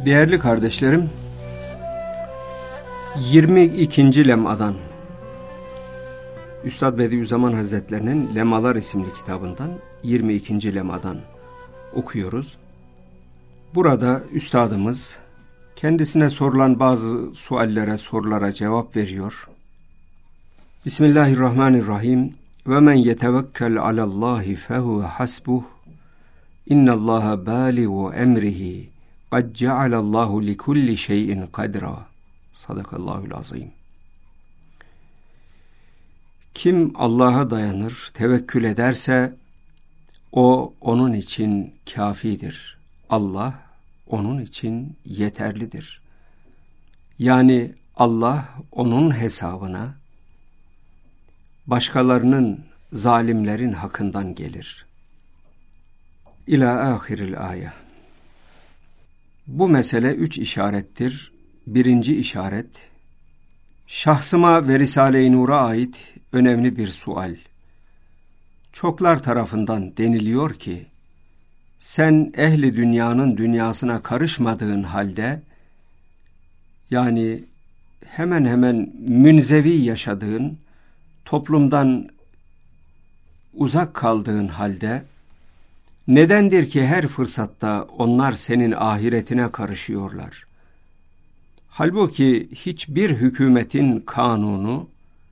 Değerli kardeşlerim, 22. lemadan, Üstad Bediüzzaman Hazretlerinin Lemalar isimli kitabından 22. lemadan okuyoruz. Burada üstadımız kendisine sorulan bazı sorulara cevap veriyor. Bismillahirrahmanirrahim. Ve men yetevekkel alallahi fehuve hasbuh. İnnallaha bâligu emrihi. قَدْ جَعَلَ اللّٰهُ لِكُلِّ شَيْءٍ قَدْرًا. Sadakallahul azim. Kim Allah'a dayanır, tevekkül ederse o onun için kâfidir. Allah onun için yeterlidir. Yani Allah onun hesabına başkalarının, zalimlerin hakkından gelir. İlâ âhiril âye. Bu mesele 3 işarettir. Birinci işaret, şahsıma ve Risale-i Nur'a ait önemli bir sual. Çoklar tarafından deniliyor ki, sen ehli dünyanın dünyasına karışmadığın halde, yani hemen hemen münzevi yaşadığın, toplumdan uzak kaldığın halde, nedendir ki her fırsatta onlar senin ahiretine karışıyorlar? Halbuki hiçbir hükümetin kanunu,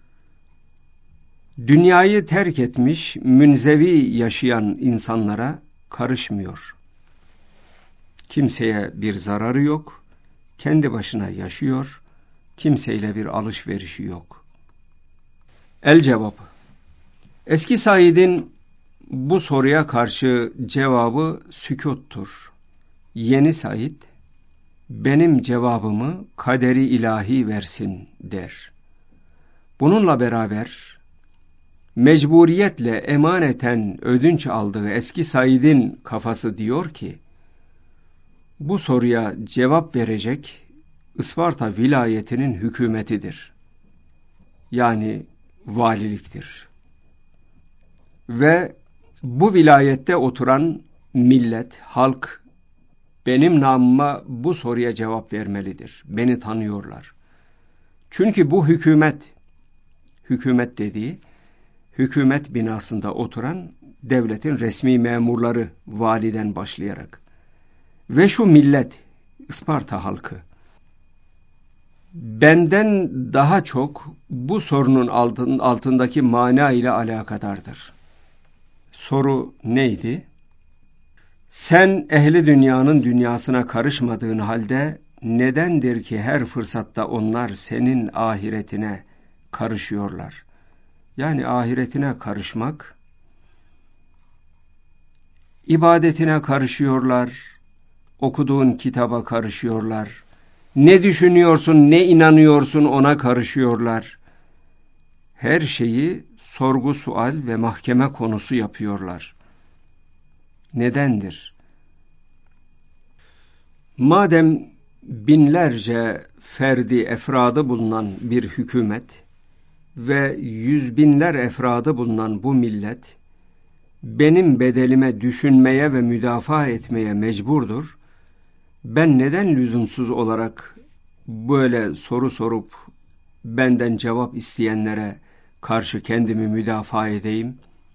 dünyayı terk etmiş, münzevi yaşayan insanlara karışmıyor. Kimseye bir zararı yok, kendi başına yaşıyor, kimseyle bir alışverişi yok. El cevap. Eski Said'in bu soruya karşı cevabı sükûttur. Yeni Said, benim cevabımı kaderi ilahi versin der. Bununla beraber mecburiyetle emaneten ödünç aldığı eski Said'in kafası diyor ki, bu soruya cevap verecek Isparta vilayetinin hükümetidir. Yani valiliktir. Ve bu vilayette oturan millet, halk benim namıma bu soruya cevap vermelidir. Beni tanıyorlar. Çünkü bu hükümet dediği, hükümet binasında oturan devletin resmi memurları, validen başlayarak ve şu millet, Isparta halkı, benden daha çok bu sorunun altındaki mana ile alakadardır. Soru neydi? Sen ehli dünyanın dünyasına karışmadığın halde nedendir ki her fırsatta onlar senin ahiretine karışıyorlar? Yani ahiretine karışmak, ibadetine karışıyorlar, okuduğun kitaba karışıyorlar, ne düşünüyorsun, ne inanıyorsun ona karışıyorlar. Her şeyi sorgu sual ve mahkeme konusu yapıyorlar. Nedendir? Madem binlerce ferdi efradı bulunan bir hükümet ve yüz binler efradı bulunan bu millet, benim bedelime düşünmeye ve müdafaa etmeye mecburdur, ben neden lüzumsuz olarak böyle soru sorup benden cevap isteyenlere karşı kendimi müdafaa edeyim?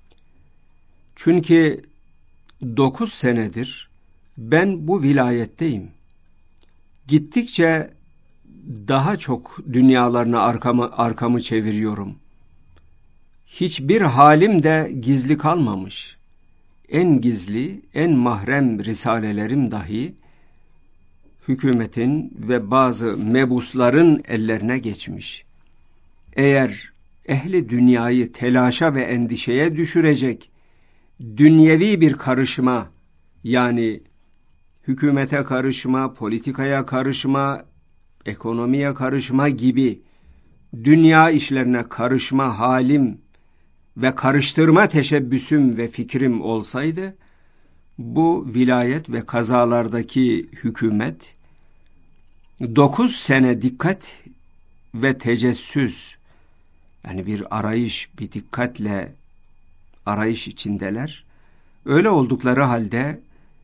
Çünkü 9 senedir ben bu vilayetteyim. Gittikçe daha çok dünyalarına arkamı çeviriyorum. Hiçbir halim de gizli kalmamış. En gizli, en mahrem risalelerim dahi hükümetin ve bazı mebusların ellerine geçmiş. Eğer ehli dünyayı telaşa ve endişeye düşürecek dünyevi bir karışma, yani hükümete karışma, politikaya karışma, ekonomiye karışma gibi dünya işlerine karışma halim ve karıştırma teşebbüsüm ve fikrim olsaydı, bu vilayet ve kazalardaki hükümet 9 sene dikkat ve tecessüs, yani bir arayış, bir dikkatle arayış içindeler. Öyle oldukları halde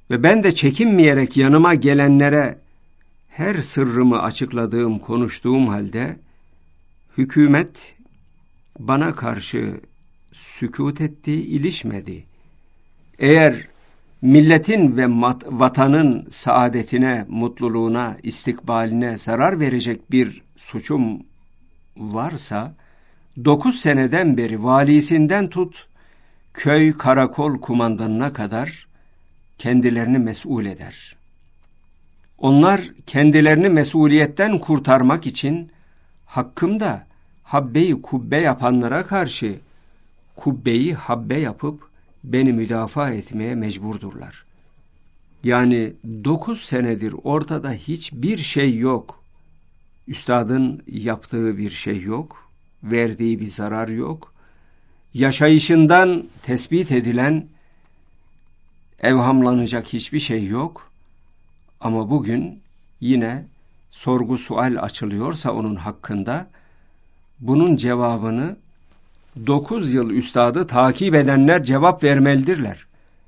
Ve ben de çekinmeyerek yanıma gelenlere her sırrımı açıkladığım, konuştuğum halde hükümet bana karşı sükût etti, ilişmedi. Eğer milletin ve vatanın saadetine, mutluluğuna, istikbaline zarar verecek bir suçum varsa, 9 seneden beri valisinden tut, köy karakol kumandanına kadar kendilerini mesul eder. Onlar kendilerini mesuliyetten kurtarmak için hakkımda habbe-i kubbe yapanlara karşı kubbeyi habbe yapıp beni müdafaa etmeye mecburdurlar. Yani 9 senedir ortada hiçbir şey yok. Üstadın yaptığı bir şey yok, verdiği bir zarar yok. Yaşayışından tespit edilen, evhamlanacak hiçbir şey yok. Ama bugün yine sorgu sual açılıyorsa onun hakkında, bunun cevabını 9 yıl üstadı takip edenler cevap vermelidirler.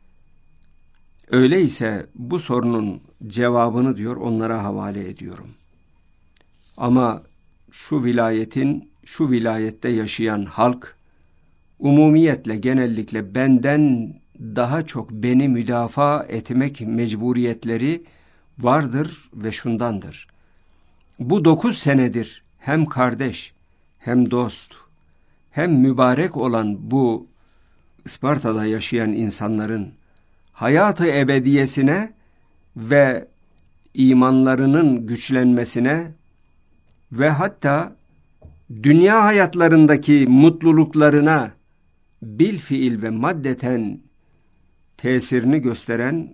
Öyleyse bu sorunun cevabını diyor onlara havale ediyorum. Ama şu vilayette yaşayan halk, umumiyetle genellikle benden daha çok beni müdafaa etmek mecburiyetleri vardır ve şundandır. Bu 9 senedir hem kardeş, hem dost, hem mübarek olan bu Isparta'da yaşayan insanların hayatı ebediyesine ve imanlarının güçlenmesine ve hatta dünya hayatlarındaki mutluluklarına bilfiil ve maddeten tesirini gösteren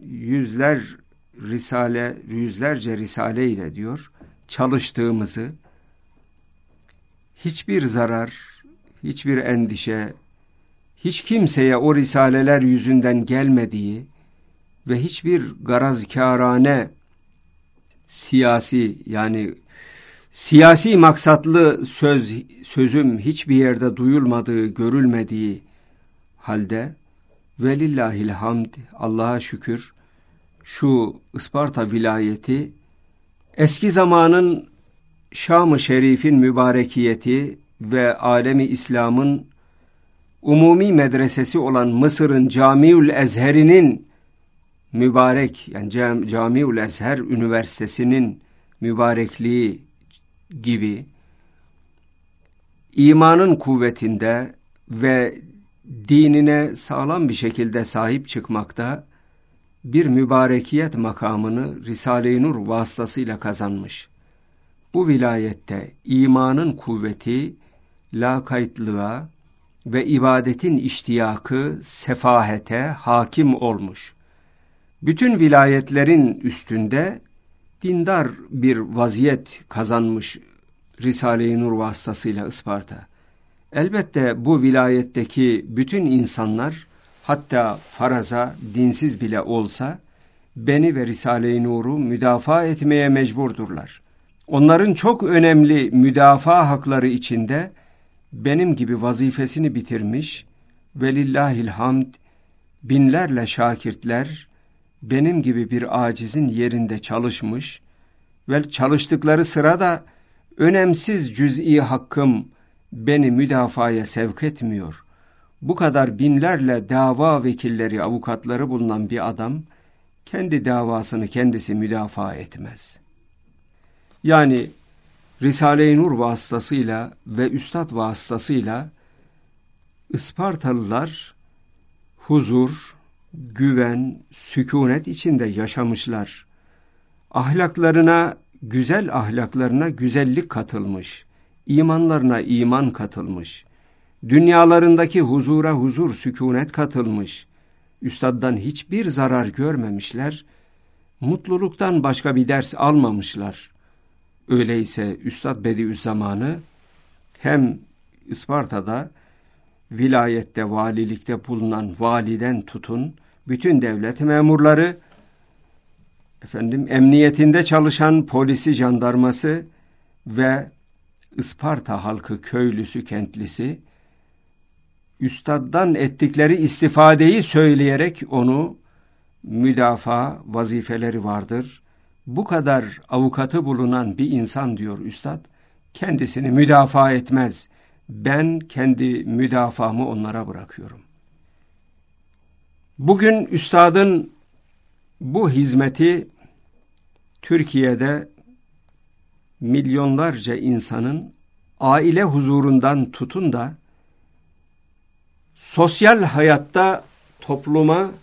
yüzlerce risale ile diyor çalıştığımızı, hiçbir zarar, hiçbir endişe, hiç kimseye o risaleler yüzünden gelmediği ve hiçbir garazkârane siyasi maksatlı sözüm hiçbir yerde duyulmadığı, görülmediği halde velillahil hamd, Allah'a şükür, şu Isparta vilayeti eski zamanın Şam-ı Şerif'in mübarekiyeti ve alemi İslam'ın umumi medresesi olan Mısır'ın Camiül Ezher'inin mübarek, yani Camiül Ezher Üniversitesi'nin mübarekliği gibi imanın kuvvetinde ve dinine sağlam bir şekilde sahip çıkmakta bir mübarekiyet makamını Risale-i Nur vasıtasıyla kazanmış. Bu vilayette imanın kuvveti, lakaytlığa ve ibadetin iştiyakı, sefahete hakim olmuş. Bütün vilayetlerin üstünde dindar bir vaziyet kazanmış Risale-i Nur vasıtasıyla Isparta. Elbette bu vilayetteki bütün insanlar, hatta faraza dinsiz bile olsa, beni ve Risale-i Nur'u müdafaa etmeye mecburdurlar. Onların çok önemli müdafaa hakları içinde benim gibi vazifesini bitirmiş, velillahil hamd, binlerle şakirtler benim gibi bir acizin yerinde çalışmış ve çalıştıkları sırada önemsiz cüz'i hakkım beni müdafaya sevk etmiyor. Bu kadar binlerle dava vekilleri, avukatları bulunan bir adam, kendi davasını kendisi müdafaa etmez. Yani Risale-i Nur vasıtasıyla ve Üstad vasıtasıyla Ispartalılar huzur, güven, sükûnet içinde yaşamışlar. Güzel ahlaklarına güzellik katılmış, imanlarına iman katılmış, dünyalarındaki huzura huzur, sükûnet katılmış, Üstad'dan hiçbir zarar görmemişler, mutluluktan başka bir ders almamışlar. Öyleyse Üstad Bediüzzaman'ı hem Isparta'da, vilayette, valilikte bulunan validen tutun, bütün devlet memurları, emniyetinde çalışan polisi, jandarması ve Isparta halkı, köylüsü, kentlisi, Üstad'dan ettikleri istifadeyi söyleyerek onu müdafaa vazifeleri vardır. Bu kadar avukatı bulunan bir insan, diyor üstad, kendisini müdafaa etmez. Ben kendi müdafaamı onlara bırakıyorum. Bugün üstadın bu hizmeti Türkiye'de milyonlarca insanın aile huzurundan tutun da sosyal hayatta topluma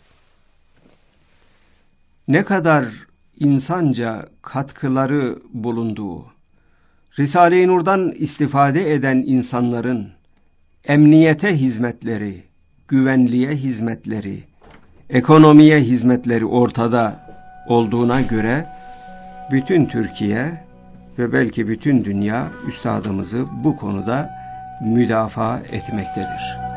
ne kadar insanca katkıları bulunduğu, Risale-i Nur'dan istifade eden insanların emniyete hizmetleri, güvenliğe hizmetleri, ekonomiye hizmetleri ortada olduğuna göre bütün Türkiye ve belki bütün dünya üstadımızı bu konuda müdafaa etmektedir.